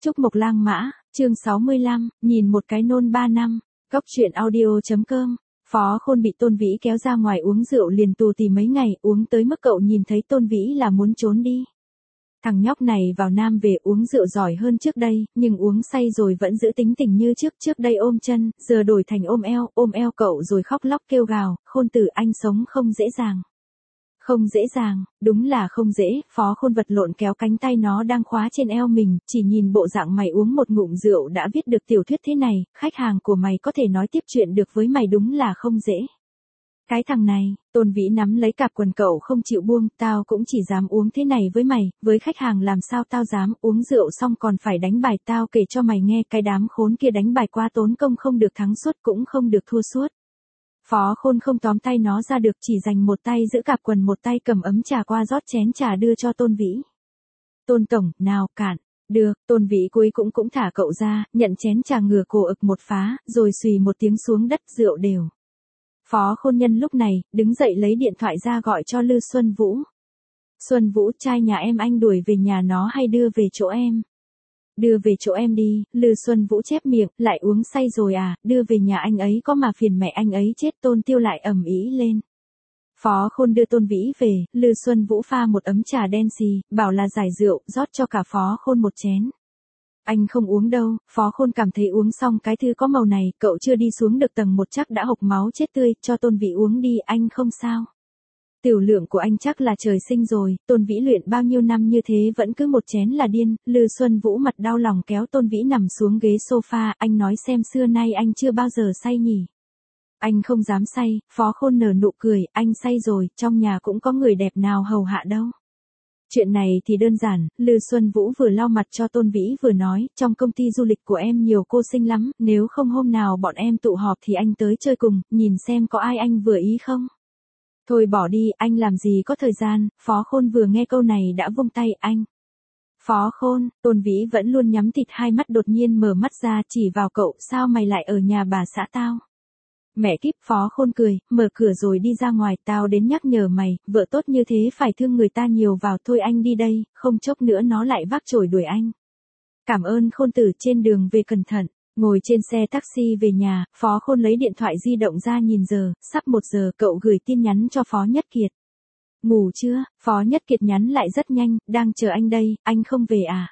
Trúc Mộc Lang Mã, chương 65, nhìn một cái nôn 3 năm, Cóc truyện audio.com. Phó Khôn bị Tôn Vĩ kéo ra ngoài uống rượu liền tù tì mấy ngày, uống tới mức cậu nhìn thấy Tôn Vĩ là muốn trốn đi. Thằng nhóc này vào Nam về uống rượu giỏi hơn trước đây, nhưng uống say rồi vẫn giữ tính tình như trước đây ôm chân, giờ đổi thành ôm eo cậu rồi khóc lóc kêu gào, Khôn tử anh sống không dễ dàng. Không dễ dàng, đúng là không dễ, Phó Khôn vật lộn kéo cánh tay nó đang khóa trên eo mình, chỉ nhìn bộ dạng mày uống một ngụm rượu đã viết được tiểu thuyết thế này, khách hàng của mày có thể nói tiếp chuyện được với mày đúng là không dễ. Cái thằng này, Tôn Vĩ nắm lấy cạp quần cậu không chịu buông, tao cũng chỉ dám uống thế này với mày, với khách hàng làm sao tao dám, uống rượu xong còn phải đánh bài, tao kể cho mày nghe, cái đám khốn kia đánh bài qua tốn công, không được thắng suốt cũng không được thua suốt. Phó Khôn không tóm tay nó ra được, chỉ dành một tay giữ cạp quần, một tay cầm ấm trà qua rót chén trà đưa cho Tôn Vĩ. Tôn tổng, nào cạn. Được, Tôn Vĩ cuối cũng thả cậu ra, nhận chén trà ngửa cổ ực một phá, rồi xùy một tiếng xuống đất, rượu đều. Phó Khôn nhân lúc này, đứng dậy lấy điện thoại ra gọi cho Lư Xuân Vũ. Xuân Vũ, trai nhà em anh đuổi về nhà nó hay đưa về chỗ em? Đưa về chỗ em đi, Lư Xuân Vũ chép miệng, lại uống say rồi à, đưa về nhà anh ấy có mà phiền mẹ anh ấy chết. Tôn Tiêu lại ầm ĩ lên. Phó Khôn đưa Tôn Vĩ về, Lư Xuân Vũ pha một ấm trà đen xì, bảo là giải rượu, rót cho cả Phó Khôn một chén. Anh không uống đâu, Phó Khôn cảm thấy uống xong cái thứ có màu này, cậu chưa đi xuống được tầng 1 chắc đã hộc máu chết tươi, cho Tôn Vĩ uống đi, anh không sao. Tiểu lượng của anh chắc là trời sinh rồi, Tôn Vĩ luyện bao nhiêu năm như thế vẫn cứ một chén là điên. Lư Xuân Vũ mặt đau lòng kéo Tôn Vĩ nằm xuống ghế sofa, anh nói xem xưa nay anh chưa bao giờ say nhỉ. Anh không dám say, Phó Khôn nở nụ cười, anh say rồi, trong nhà cũng có người đẹp nào hầu hạ đâu. Chuyện này thì đơn giản, Lư Xuân Vũ vừa lau mặt cho Tôn Vĩ vừa nói, trong công ty du lịch của em nhiều cô xinh lắm, nếu không hôm nào bọn em tụ họp thì anh tới chơi cùng, nhìn xem có ai anh vừa ý không. Thôi bỏ đi, anh làm gì có thời gian. Phó Khôn vừa nghe câu này đã vung tay, anh. Phó Khôn, Tôn Vĩ vẫn luôn nhắm thịt hai mắt đột nhiên mở mắt ra chỉ vào cậu, sao mày lại ở nhà bà xã tao? Mẹ kíp, Phó Khôn cười, mở cửa rồi đi ra ngoài, tao đến nhắc nhở mày, vợ tốt như thế phải thương người ta nhiều vào, thôi anh đi đây, không chốc nữa nó lại vác chổi đuổi anh. Cảm ơn Khôn tử, trên đường về cẩn thận. Ngồi trên xe taxi về nhà, Phó Khôn lấy điện thoại di động ra nhìn giờ, sắp 1 giờ, cậu gửi tin nhắn cho Phó Nhất Kiệt. Ngủ chưa? Phó Nhất Kiệt nhắn lại rất nhanh, đang chờ anh đây, anh không về à?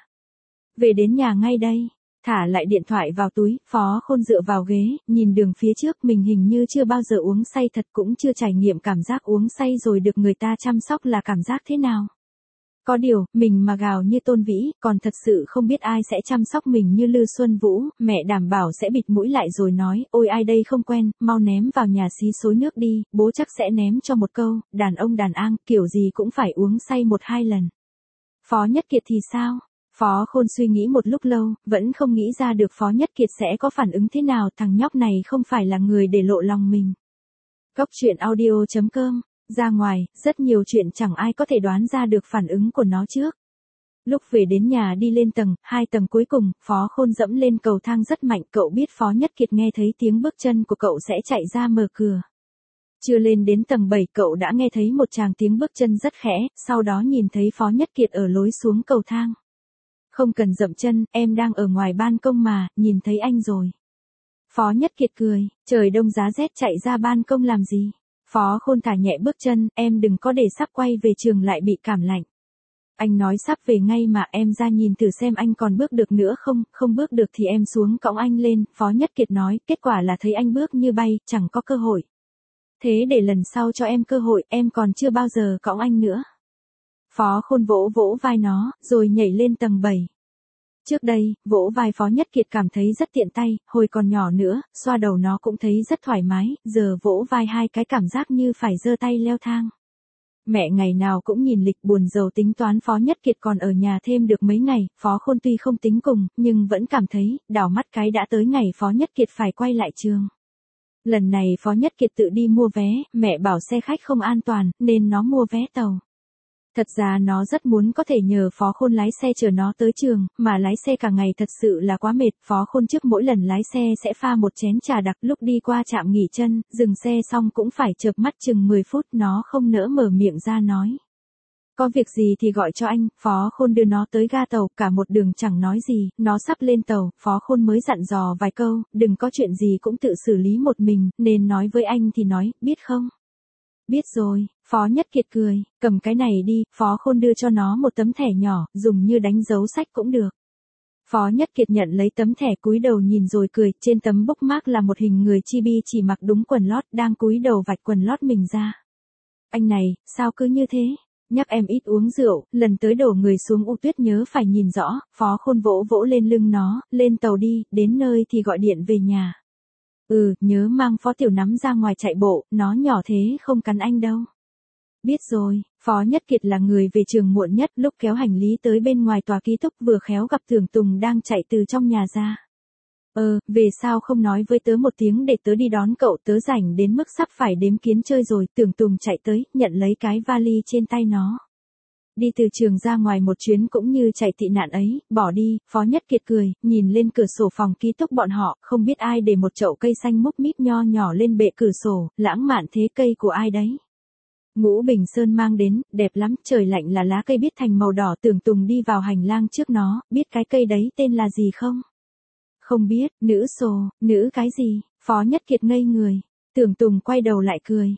Về đến nhà ngay đây. Thả lại điện thoại vào túi, Phó Khôn dựa vào ghế, nhìn đường phía trước, mình hình như chưa bao giờ uống say thật, cũng chưa trải nghiệm cảm giác uống say rồi được người ta chăm sóc là cảm giác thế nào. Có điều, mình mà gào như Tôn Vĩ, còn thật sự không biết ai sẽ chăm sóc mình như Lư Xuân Vũ, mẹ đảm bảo sẽ bịt mũi lại rồi nói, ôi ai đây không quen, mau ném vào nhà xí xối nước đi, bố chắc sẽ ném cho một câu, đàn ông đàn an, kiểu gì cũng phải uống say 1-2 lần. Phó Nhất Kiệt thì sao? Phó Khôn suy nghĩ một lúc lâu, vẫn không nghĩ ra được Phó Nhất Kiệt sẽ có phản ứng thế nào, thằng nhóc này không phải là người để lộ lòng mình. Cóc truyện audio.com. Ra ngoài, rất nhiều chuyện chẳng ai có thể đoán ra được phản ứng của nó trước. Lúc về đến nhà đi lên tầng, 2 tầng cuối cùng, Phó Khôn dẫm lên cầu thang rất mạnh, cậu biết Phó Nhất Kiệt nghe thấy tiếng bước chân của cậu sẽ chạy ra mở cửa. Chưa lên đến tầng 7 cậu đã nghe thấy một tràng tiếng bước chân rất khẽ, sau đó nhìn thấy Phó Nhất Kiệt ở lối xuống cầu thang. Không cần dậm chân, em đang ở ngoài ban công mà, nhìn thấy anh rồi. Phó Nhất Kiệt cười, trời đông giá rét chạy ra ban công làm gì? Phó Khôn thả nhẹ bước chân, em đừng có để sắp quay về trường lại bị cảm lạnh. Anh nói sắp về ngay mà, em ra nhìn thử xem anh còn bước được nữa không, không bước được thì em xuống cõng anh lên. Phó Nhất Kiệt nói, kết quả là thấy anh bước như bay, chẳng có cơ hội. Thế để lần sau cho em cơ hội, em còn chưa bao giờ cõng anh nữa. Phó Khôn vỗ vỗ vai nó, rồi nhảy lên tầng 7. Trước đây, vỗ vai Phó Nhất Kiệt cảm thấy rất tiện tay, hồi còn nhỏ nữa, xoa đầu nó cũng thấy rất thoải mái, giờ vỗ vai 2 cái cảm giác như phải giơ tay leo thang. Mẹ ngày nào cũng nhìn lịch buồn rầu tính toán Phó Nhất Kiệt còn ở nhà thêm được mấy ngày, Phó Khôn tuy không tính cùng, nhưng vẫn cảm thấy, đảo mắt cái đã tới ngày Phó Nhất Kiệt phải quay lại trường. Lần này Phó Nhất Kiệt tự đi mua vé, mẹ bảo xe khách không an toàn, nên nó mua vé tàu. Thật ra nó rất muốn có thể nhờ Phó Khôn lái xe chở nó tới trường, mà lái xe cả ngày thật sự là quá mệt. Phó Khôn trước mỗi lần lái xe sẽ pha một chén trà đặc, lúc đi qua trạm nghỉ chân, dừng xe xong cũng phải chợp mắt chừng 10 phút, nó không nỡ mở miệng ra nói. Có việc gì thì gọi cho anh, Phó Khôn đưa nó tới ga tàu, cả một đường chẳng nói gì, nó sắp lên tàu, Phó Khôn mới dặn dò vài câu, đừng có chuyện gì cũng tự xử lý một mình, nên nói với anh thì nói, biết không? Biết rồi, Phó Nhất Kiệt cười, cầm cái này đi, Phó Khôn đưa cho nó một tấm thẻ nhỏ, dùng như đánh dấu sách cũng được. Phó Nhất Kiệt nhận lấy tấm thẻ cúi đầu nhìn rồi cười, trên tấm bookmark là một hình người chibi chỉ mặc đúng quần lót, đang cúi đầu vạch quần lót mình ra. Anh này, sao cứ như thế? Nhắc em ít uống rượu, lần tới đổ người xuống U Tuyết nhớ phải nhìn rõ, Phó Khôn vỗ vỗ lên lưng nó, lên tàu đi, đến nơi thì gọi điện về nhà. Nhớ mang Phó Tiểu Nắm ra ngoài chạy bộ, nó nhỏ thế không cắn anh đâu. Biết rồi, Phó Nhất Kiệt là người về trường muộn nhất, lúc kéo hành lý tới bên ngoài tòa ký túc vừa khéo gặp Tưởng Tùng đang chạy từ trong nhà ra. Về sao không nói với tớ một tiếng để tớ đi đón cậu, tớ rảnh đến mức sắp phải đếm kiến chơi rồi. Tưởng Tùng chạy tới, nhận lấy cái vali trên tay nó. Đi từ trường ra ngoài một chuyến cũng như chạy tị nạn ấy, bỏ đi, Phó Nhất Kiệt cười, nhìn lên cửa sổ phòng ký túc bọn họ, không biết ai để một chậu cây xanh múp míp nho nhỏ lên bệ cửa sổ, lãng mạn thế, cây của ai đấy? Ngũ Bình Sơn mang đến, đẹp lắm, trời lạnh là lá cây biết thành màu đỏ. Tưởng Tùng đi vào hành lang trước nó, biết cái cây đấy tên là gì không? Không biết, nữ cái gì? Phó Nhất Kiệt ngây người. Tưởng Tùng quay đầu lại cười.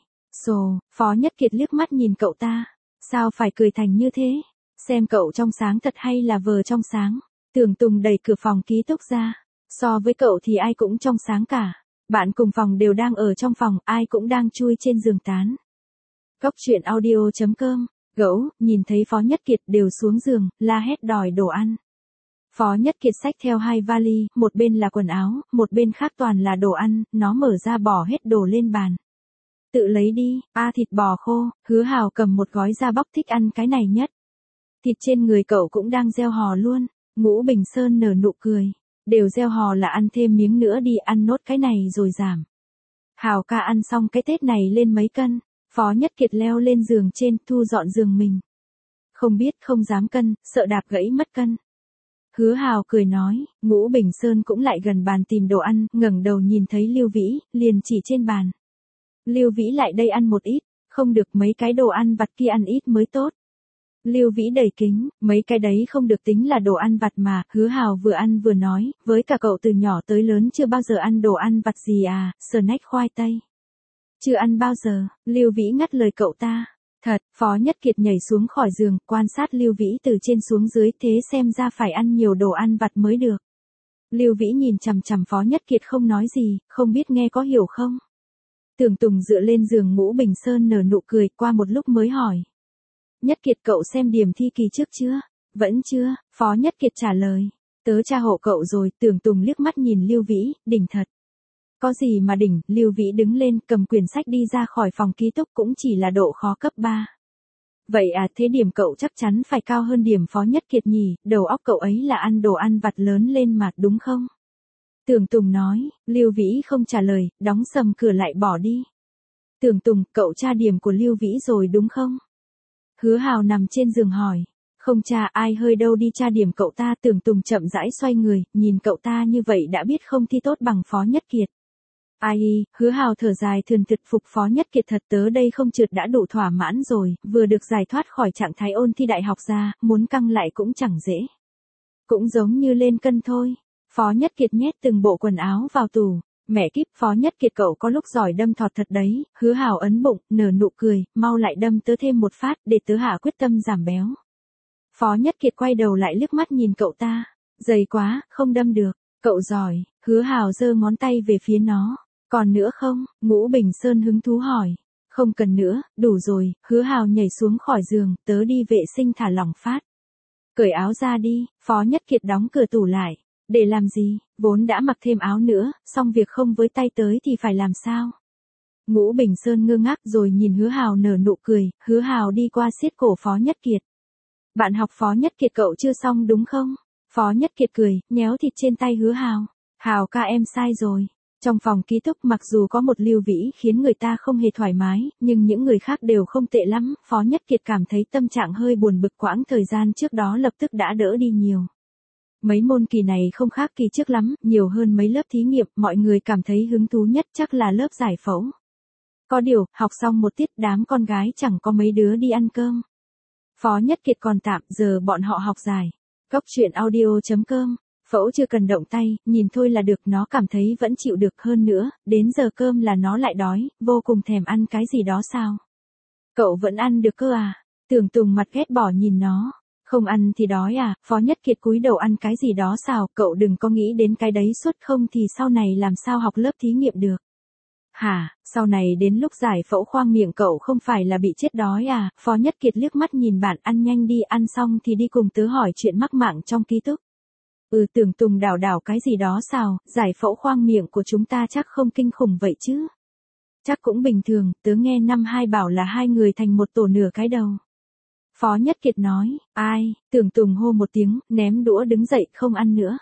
Phó Nhất Kiệt liếc mắt nhìn cậu ta. Sao phải cười thành như thế? Xem cậu trong sáng thật hay là vờ trong sáng? Tưởng Tùng đẩy cửa phòng ký túc ra. So với cậu thì ai cũng trong sáng cả. Bạn cùng phòng đều đang ở trong phòng, ai cũng đang chui trên giường tán. Cóc truyện audio.com. Gẫu, nhìn thấy Phó Nhất Kiệt đều xuống giường, la hét đòi đồ ăn. Phó Nhất Kiệt xách theo 2 vali, một bên là quần áo, một bên khác toàn là đồ ăn, nó mở ra bỏ hết đồ lên bàn. Tự lấy đi, thịt bò khô, Hứa Hào cầm một gói da bóc thích ăn cái này nhất. Thịt trên người cậu cũng đang gieo hò luôn. Ngũ Bình Sơn nở nụ cười. Đều gieo hò là ăn thêm miếng nữa đi, ăn nốt cái này rồi giảm. Hào ca ăn xong cái Tết này lên mấy cân. Phó Nhất Kiệt leo lên giường trên, thu dọn giường mình. Không biết, không dám cân, sợ đạp gãy mất cân. Hứa Hào cười nói, Ngũ Bình Sơn cũng lại gần bàn tìm đồ ăn, ngẩng đầu nhìn thấy Lưu Vĩ, liền chỉ trên bàn. Lưu Vĩ lại đây ăn một ít, không được, mấy cái đồ ăn vặt kia ăn ít mới tốt. Lưu Vĩ đầy kính, mấy cái đấy không được tính là đồ ăn vặt mà. Hứa Hào vừa ăn vừa nói, với cả cậu từ nhỏ tới lớn chưa bao giờ ăn đồ ăn vặt gì à? Snack khoai tây. Chưa ăn bao giờ. Lưu Vĩ ngắt lời cậu ta. Thật, Phó Nhất Kiệt nhảy xuống khỏi giường, quan sát Lưu Vĩ từ trên xuống dưới, thế xem ra phải ăn nhiều đồ ăn vặt mới được. Lưu Vĩ nhìn chằm chằm Phó Nhất Kiệt không nói gì, không biết nghe có hiểu không? Tưởng Tùng dựa lên giường Ngũ Bình Sơn nở nụ cười, qua một lúc mới hỏi. Nhất Kiệt, cậu xem điểm thi kỳ trước chưa? Vẫn chưa, Phó Nhất Kiệt trả lời. Tớ tra hộ cậu rồi. Tưởng Tùng liếc mắt nhìn Lưu Vĩ, đỉnh thật. Có gì mà đỉnh? Lưu Vĩ đứng lên, cầm quyển sách đi ra khỏi phòng ký túc, cũng chỉ là độ khó cấp 3. Vậy à, thế điểm cậu chắc chắn phải cao hơn điểm Phó Nhất Kiệt nhỉ, đầu óc cậu ấy là ăn đồ ăn vặt lớn lên mà, đúng không? Tưởng Tùng nói. Lưu Vĩ không trả lời, đóng sầm cửa lại bỏ đi. Tưởng Tùng, cậu tra điểm của Lưu Vĩ rồi đúng không? Hứa Hào nằm trên giường hỏi. Không tra, ai hơi đâu đi tra điểm cậu ta. Tưởng Tùng chậm rãi xoay người, nhìn cậu ta như vậy đã biết không thi tốt bằng Phó Nhất Kiệt. Hứa Hào thở dài thườn thượt, phục Phó Nhất Kiệt thật, tớ đây không trượt đã đủ thỏa mãn rồi, vừa được giải thoát khỏi trạng thái ôn thi đại học ra, muốn căng lại cũng chẳng dễ. Cũng giống như lên cân thôi. Phó Nhất Kiệt nhét từng bộ quần áo vào tủ. Mẹ kíp, Phó Nhất Kiệt cậu có lúc giỏi đâm thọt thật đấy. Hứa Hào ấn bụng, nở nụ cười, mau lại đâm tớ thêm một phát, để tớ hạ quyết tâm giảm béo. Phó Nhất Kiệt quay đầu lại liếc mắt nhìn cậu ta. Dày quá, không đâm được. Cậu giỏi. Hứa Hào giơ ngón tay về phía nó. Còn nữa không? Ngũ Bình Sơn hứng thú hỏi. Không cần nữa, đủ rồi. Hứa Hào nhảy xuống khỏi giường, tớ đi vệ sinh thả lỏng phát. Cởi áo ra đi. Phó Nhất Kiệt đóng cửa tủ lại. Để làm gì? Vốn đã mặc thêm áo nữa, xong việc không với tay tới thì phải làm sao? Ngũ Bình Sơn ngơ ngác rồi nhìn Hứa Hào nở nụ cười. Hứa Hào đi qua siết cổ Phó Nhất Kiệt. Bạn học Phó Nhất Kiệt cậu chưa xong đúng không? Phó Nhất Kiệt cười, nhéo thịt trên tay Hứa Hào. Hào ca, em sai rồi. Trong phòng ký túc mặc dù có một Lưu Vĩ khiến người ta không hề thoải mái, nhưng những người khác đều không tệ lắm. Phó Nhất Kiệt cảm thấy tâm trạng hơi buồn bực, quãng thời gian trước đó lập tức đã đỡ đi nhiều. Mấy môn kỳ này không khác kỳ trước lắm, nhiều hơn mấy lớp thí nghiệm, mọi người cảm thấy hứng thú nhất chắc là lớp giải phẫu. Có điều, học xong một tiết đám con gái chẳng có mấy đứa đi ăn cơm. Phó Nhất Kiệt còn tạm, giờ bọn họ học dài. Cốc truyện audio.com. Phẫu chưa cần động tay, nhìn thôi là được, nó cảm thấy vẫn chịu được, hơn nữa, đến giờ cơm là nó lại đói, vô cùng thèm ăn cái gì đó sao? Cậu vẫn ăn được cơ à? Tưởng Tùng mặt ghét bỏ nhìn nó. Không ăn thì đói à? Phó Nhất Kiệt cúi đầu ăn cái gì đó sao? Cậu đừng có nghĩ đến cái đấy suốt, không thì sau này làm sao học lớp thí nghiệm được. Hả, sau này đến lúc giải phẫu khoang miệng cậu không phải là bị chết đói à? Phó Nhất Kiệt liếc mắt nhìn bạn, ăn nhanh đi, ăn xong thì đi cùng tớ hỏi chuyện mắc mạng trong ký túc. Tưởng Tùng đảo đảo cái gì đó sao, giải phẫu khoang miệng của chúng ta chắc không kinh khủng vậy chứ. Chắc cũng bình thường, tớ nghe năm hai bảo là hai người thành một tổ nửa cái đầu. Phó Nhất Kiệt nói, ai, Tưởng Tùng hô một tiếng, ném đũa đứng dậy, không ăn nữa.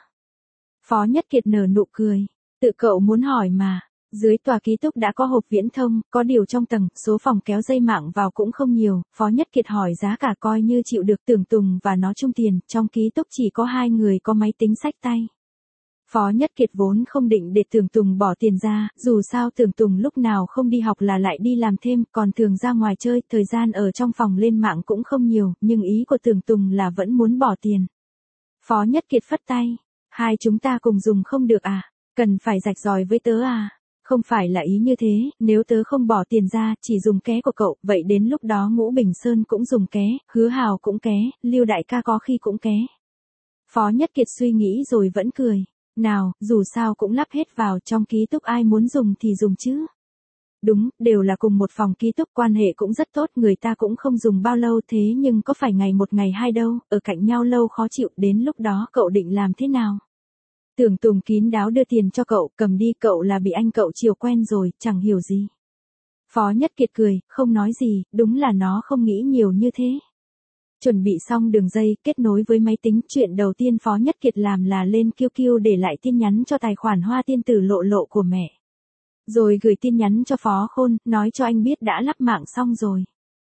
Phó Nhất Kiệt nở nụ cười, tự cậu muốn hỏi mà. Dưới tòa ký túc đã có hộp viễn thông, có điều trong tầng, số phòng kéo dây mạng vào cũng không nhiều, Phó Nhất Kiệt hỏi giá cả coi như chịu được. Tưởng Tùng và nó chung tiền, trong ký túc chỉ có hai người có máy tính xách tay. Phó Nhất Kiệt vốn không định để Tưởng Tùng bỏ tiền ra, dù sao Tưởng Tùng lúc nào không đi học là lại đi làm thêm, còn thường ra ngoài chơi, thời gian ở trong phòng lên mạng cũng không nhiều, nhưng ý của Tưởng Tùng là vẫn muốn bỏ tiền. Phó Nhất Kiệt phất tay, hai chúng ta cùng dùng không được à, cần phải rạch ròi với tớ à. Không phải là ý như thế, nếu tớ không bỏ tiền ra, chỉ dùng ké của cậu, vậy đến lúc đó Ngũ Bình Sơn cũng dùng ké, Hứa Hào cũng ké, Lưu Đại ca có khi cũng ké. Phó Nhất Kiệt suy nghĩ rồi vẫn cười. Nào, dù sao cũng lắp hết vào, trong ký túc ai muốn dùng thì dùng chứ. Đúng, đều là cùng một phòng ký túc, quan hệ cũng rất tốt, người ta cũng không dùng bao lâu, thế nhưng có phải ngày một ngày hai đâu, ở cạnh nhau lâu khó chịu, đến lúc đó cậu định làm thế nào? Tưởng Tùng kín đáo đưa tiền cho cậu, cầm đi, cậu là bị anh cậu chiều quen rồi, chẳng hiểu gì. Phó Nhất Kiệt cười, không nói gì, đúng là nó không nghĩ nhiều như thế. Chuẩn bị xong đường dây, kết nối với máy tính, chuyện đầu tiên Phó Nhất Kiệt làm là lên QQ để lại tin nhắn cho tài khoản Hoa Tiên Tử Lộ Lộ của mẹ. Rồi gửi tin nhắn cho Phó Khôn, nói cho anh biết đã lắp mạng xong rồi.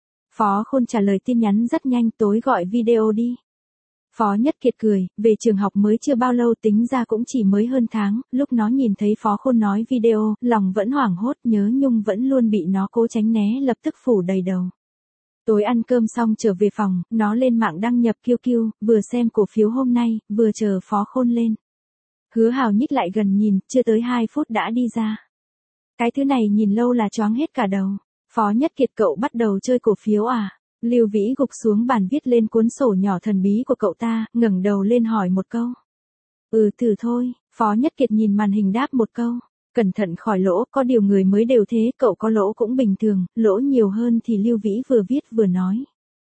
Phó Khôn trả lời tin nhắn rất nhanh, tối gọi video đi. Phó Nhất Kiệt cười, về trường học mới chưa bao lâu, tính ra cũng chỉ mới hơn tháng, lúc nó nhìn thấy Phó Khôn nói video, lòng vẫn hoảng hốt, nhớ nhung vẫn luôn bị nó cố tránh né, lập tức phủ đầy đầu. Tối ăn cơm xong trở về phòng, nó lên mạng đăng nhập QQ, vừa xem cổ phiếu hôm nay, vừa chờ Phó Khôn lên. Hứa Hào nhích lại gần nhìn, chưa tới 2 phút đã đi ra. Cái thứ này nhìn lâu là choáng hết cả đầu. Phó Nhất Kiệt, cậu bắt đầu chơi cổ phiếu à? Lưu Vĩ gục xuống bàn viết lên cuốn sổ nhỏ thần bí của cậu ta, ngẩng đầu lên hỏi một câu. Thử thôi, Phó Nhất Kiệt nhìn màn hình đáp một câu. Cẩn thận khỏi lỗ, có điều người mới đều thế, cậu có lỗ cũng bình thường, lỗ nhiều hơn thì Lưu Vĩ vừa viết vừa nói.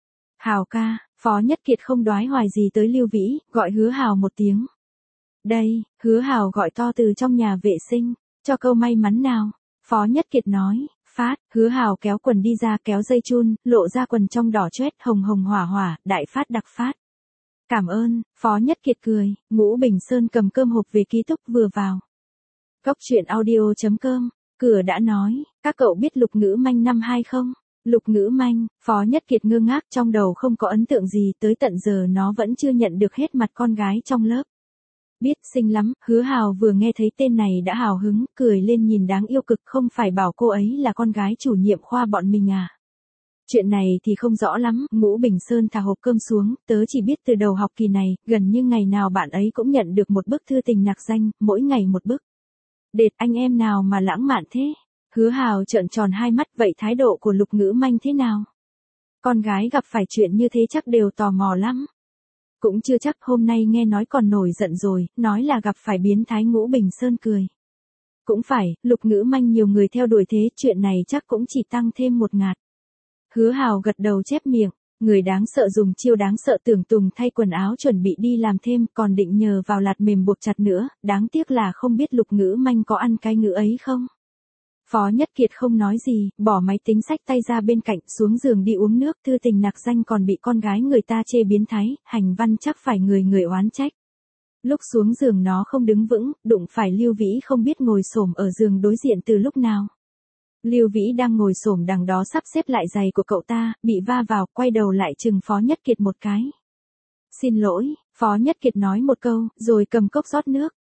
Hào ca, Phó Nhất Kiệt không đoái hoài gì tới Lưu Vĩ, gọi Hứa Hào một tiếng. Đây, Hứa Hào gọi to từ trong nhà vệ sinh, cho câu may mắn nào. Phó Nhất Kiệt nói, phát, Hứa Hào kéo quần đi ra, kéo dây chun, lộ ra quần trong đỏ chót, hồng hồng hỏa hỏa, đại phát đặc phát. Cảm ơn, Phó Nhất Kiệt cười, Ngũ Bình Sơn cầm cơm hộp về ký túc vừa vào. Cốc truyện audio.com, cửa đã nói, các cậu biết Lục Ngữ Manh năm 2 không? Lục Ngữ Manh, Phó Nhất Kiệt ngơ ngác, trong đầu không có ấn tượng gì, tới tận giờ nó vẫn chưa nhận được hết mặt con gái trong lớp. Biết, xinh lắm, Hứa Hào vừa nghe thấy tên này đã hào hứng, cười lên nhìn đáng yêu cực, không phải bảo cô ấy là con gái chủ nhiệm khoa bọn mình à? Chuyện này thì không rõ lắm, Ngũ Bình Sơn thả hộp cơm xuống, tớ chỉ biết từ đầu học kỳ này, gần như ngày nào bạn ấy cũng nhận được một bức thư tình nặc danh, mỗi ngày một bức. Đệt, anh em nào mà lãng mạn thế? Hứa Hào trợn tròn hai mắt, vậy thái độ của Lục Ngữ Manh thế nào? Con gái gặp phải chuyện như thế chắc đều tò mò lắm. Cũng chưa chắc, hôm nay nghe nói còn nổi giận rồi, nói là gặp phải biến thái. Ngũ Bình Sơn cười. Cũng phải, Lục Ngữ Manh nhiều người theo đuổi thế, chuyện này chắc cũng chỉ tăng thêm một ngạt. Hứa Hào gật đầu chép miệng, người đáng sợ dùng chiêu đáng sợ. Tưởng Tùng thay quần áo chuẩn bị đi làm thêm, còn định nhờ vào lạt mềm buộc chặt nữa, đáng tiếc là không biết Lục Ngữ Manh có ăn cái ngữ ấy không. Phó Nhất Kiệt không nói gì, bỏ máy tính xách tay ra bên cạnh, xuống giường đi uống nước. Thư tình nặc danh còn bị con gái người ta chê biến thái, hành văn chắc phải người người oán trách. Lúc xuống giường nó không đứng vững, đụng phải Lưu Vĩ không biết ngồi xổm ở giường đối diện từ lúc nào. Lưu Vĩ đang ngồi xổm đằng đó sắp xếp lại giày của cậu ta, bị va vào, quay đầu lại chừng Phó Nhất Kiệt một cái. Xin lỗi, Phó Nhất Kiệt nói một câu, rồi cầm cốc rót nước.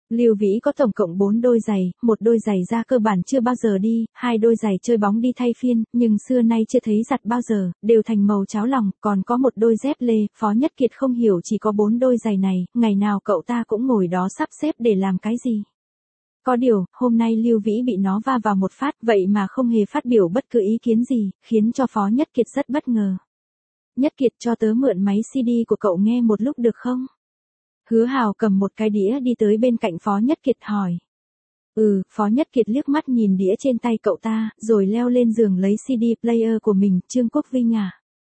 Lưu Vĩ có tổng cộng 4 đôi giày, một đôi giày da cơ bản chưa bao giờ đi, hai đôi giày chơi bóng đi thay phiên, nhưng xưa nay chưa thấy giặt bao giờ, đều thành màu cháo lòng, còn có một đôi dép lê, Phó Nhất Kiệt không hiểu chỉ có 4 đôi giày này, ngày nào cậu ta cũng ngồi đó sắp xếp để làm cái gì. Có điều, hôm nay Lưu Vĩ bị nó va vào một phát, vậy mà không hề phát biểu bất cứ ý kiến gì, khiến cho Phó Nhất Kiệt rất bất ngờ. Nhất Kiệt cho tớ mượn máy CD của cậu nghe một lúc được không? Hứa Hào cầm một cái đĩa đi tới bên cạnh Phó Nhất Kiệt hỏi. Phó Nhất Kiệt liếc mắt nhìn đĩa trên tay cậu ta, rồi leo lên giường lấy CD player của mình, Trương Quốc Vinh à?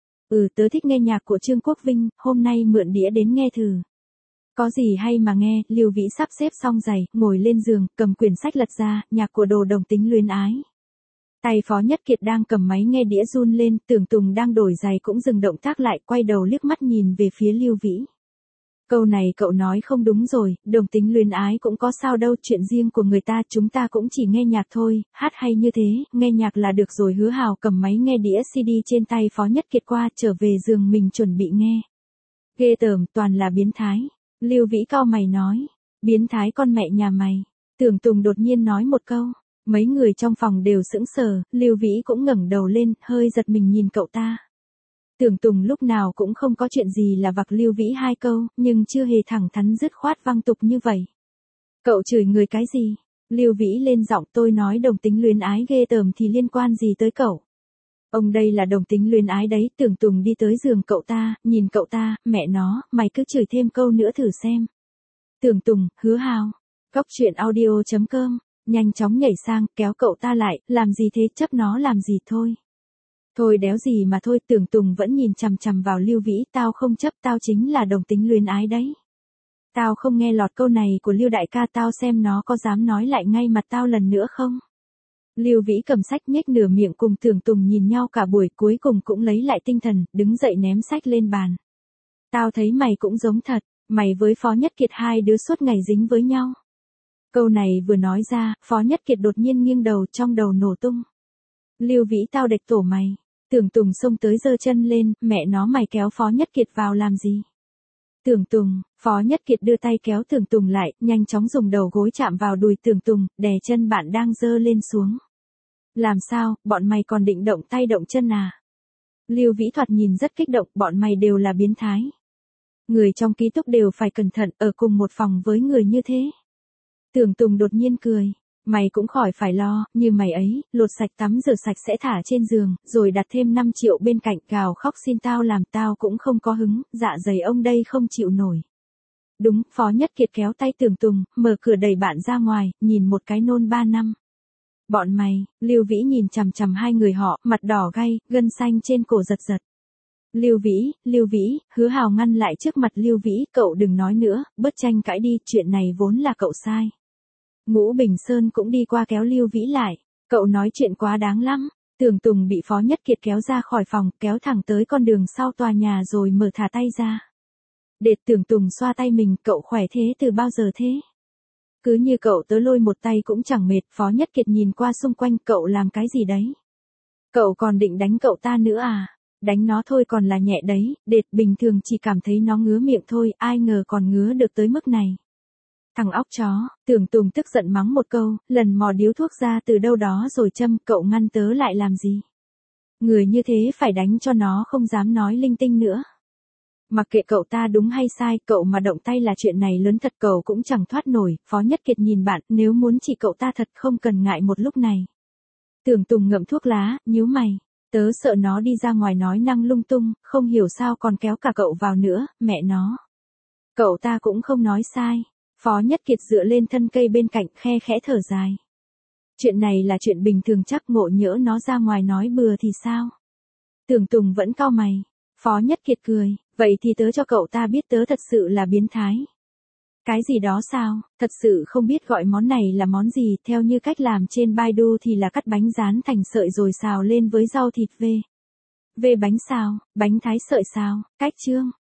Tớ thích nghe nhạc của Trương Quốc Vinh, hôm nay mượn đĩa đến nghe thử. Có gì hay mà nghe, Lưu Vĩ sắp xếp xong giày, ngồi lên giường, cầm quyển sách lật ra, nhạc của Đồ Đồng Tính Luyến Ái. Tay Phó Nhất Kiệt đang cầm máy nghe đĩa run lên, Tưởng Tùng đang đổi giày cũng dừng động tác lại, quay đầu liếc mắt nhìn về phía Lưu Vĩ. Câu này cậu nói không đúng rồi, Đồng Tính Luyến Ái cũng có sao đâu, chuyện riêng của người ta, chúng ta cũng chỉ nghe nhạc thôi, hát hay như thế, nghe nhạc là được rồi. Hứa Hào cầm máy nghe đĩa CD trên tay Phó Nhất Kiệt qua, trở về giường mình chuẩn bị nghe. Ghê tởm, toàn là biến thái. Lưu Vĩ cau mày nói, biến thái con mẹ nhà mày. Tưởng Tùng đột nhiên nói một câu, mấy người trong phòng đều sững sờ, Lưu Vĩ cũng ngẩng đầu lên, hơi giật mình nhìn cậu ta. Tưởng Tùng lúc nào cũng không có chuyện gì là vặc Lưu Vĩ hai câu, nhưng chưa hề thẳng thắn dứt khoát văng tục như vậy. Cậu chửi người cái gì? Lưu Vĩ lên giọng, tôi nói Đồng Tính Luyến Ái ghê tởm thì liên quan gì tới cậu? Ông đây là Đồng Tính Luyến Ái đấy. Tưởng Tùng đi tới giường cậu ta, nhìn cậu ta, mẹ nó, mày cứ chửi thêm câu nữa thử xem. Tưởng Tùng, Hứa Hào, Cốc.audio.com, nhanh chóng nhảy sang, kéo cậu ta lại, làm gì thế, chấp nó làm gì thôi. Thôi đéo gì mà thôi. Tưởng Tùng vẫn nhìn chằm chằm vào Lưu Vĩ, tao không chấp, tao chính là Đồng Tính Luyến Ái đấy. Tao không nghe lọt câu này của Lưu đại ca, tao xem nó có dám nói lại ngay mặt tao lần nữa không. Lưu Vĩ cầm sách nhếch nửa miệng, cùng Tưởng Tùng nhìn nhau cả buổi, cuối cùng cũng lấy lại tinh thần, đứng dậy ném sách lên bàn. Tao thấy mày cũng giống thật, mày với Phó Nhất Kiệt hai đứa suốt ngày dính với nhau. Câu này vừa nói ra, Phó Nhất Kiệt đột nhiên nghiêng đầu, trong đầu nổ tung. Lưu Vĩ tao địch tổ mày. Tưởng Tùng xông tới giơ chân lên, mẹ nó mày kéo Phó Nhất Kiệt vào làm gì? Tưởng Tùng, Phó Nhất Kiệt đưa tay kéo Tưởng Tùng lại, nhanh chóng dùng đầu gối chạm vào đùi Tưởng Tùng, đè chân bạn đang giơ lên xuống. Làm sao, bọn mày còn định động tay động chân à? Lưu Vĩ thoạt nhìn rất kích động, bọn mày đều là biến thái. Người trong ký túc đều phải cẩn thận, ở cùng một phòng với người như thế. Tưởng Tùng đột nhiên cười. Mày cũng khỏi phải lo, như mày ấy, lột sạch tắm rửa sạch sẽ thả trên giường, rồi đặt thêm 5 triệu bên cạnh, gào khóc xin tao làm, tao cũng không có hứng, dạ dày ông đây không chịu nổi. Đúng, Phó Nhất Kiệt kéo tay Tưởng Tùng, mở cửa đẩy bạn ra ngoài, nhìn một cái nôn 3 năm. Bọn mày, Lưu Vĩ nhìn chằm chằm hai người họ, mặt đỏ gay, gân xanh trên cổ giật giật. Lưu Vĩ, Hứa Hào ngăn lại trước mặt Lưu Vĩ, cậu đừng nói nữa, bớt tranh cãi đi, chuyện này vốn là cậu sai. Ngũ Bình Sơn cũng đi qua kéo Lưu Vĩ lại, cậu nói chuyện quá đáng lắm. Tưởng Tùng bị Phó Nhất Kiệt kéo ra khỏi phòng, kéo thẳng tới con đường sau tòa nhà rồi mở thả tay ra. Để Tưởng Tùng xoa tay mình, cậu khỏe thế từ bao giờ thế? Cứ như cậu tớ lôi một tay cũng chẳng mệt. Phó Nhất Kiệt nhìn qua xung quanh, cậu làm cái gì đấy? Cậu còn định đánh cậu ta nữa à? Đánh nó thôi còn là nhẹ đấy, Đệt bình thường chỉ cảm thấy nó ngứa miệng thôi, ai ngờ còn ngứa được tới mức này. Thằng óc chó, Tưởng Tùng tức giận mắng một câu, lần mò điếu thuốc ra từ đâu đó rồi châm, cậu ngăn tớ lại làm gì? Người như thế phải đánh cho nó không dám nói linh tinh nữa. Mặc kệ cậu ta đúng hay sai, cậu mà động tay là chuyện này lớn thật, cậu cũng chẳng thoát nổi. Phó Nhất Kiệt nhìn bạn, nếu muốn chỉ cậu ta thật không cần ngại một lúc này. Tưởng Tùng ngậm thuốc lá, nhíu mày, tớ sợ nó đi ra ngoài nói năng lung tung, không hiểu sao còn kéo cả cậu vào nữa, mẹ nó. Cậu ta cũng không nói sai. Phó Nhất Kiệt dựa lên thân cây bên cạnh, khe khẽ thở dài. Chuyện này là chuyện bình thường, chắc ngộ nhỡ nó ra ngoài nói bừa thì sao? Tưởng Tùng vẫn cau mày. Phó Nhất Kiệt cười, vậy thì tớ cho cậu ta biết tớ thật sự là biến thái. Cái gì đó sao, thật sự không biết gọi món này là món gì, theo như cách làm trên Baidu thì là cắt bánh rán thành sợi rồi xào lên với rau thịt V bánh xào, bánh thái sợi xào, cách chương.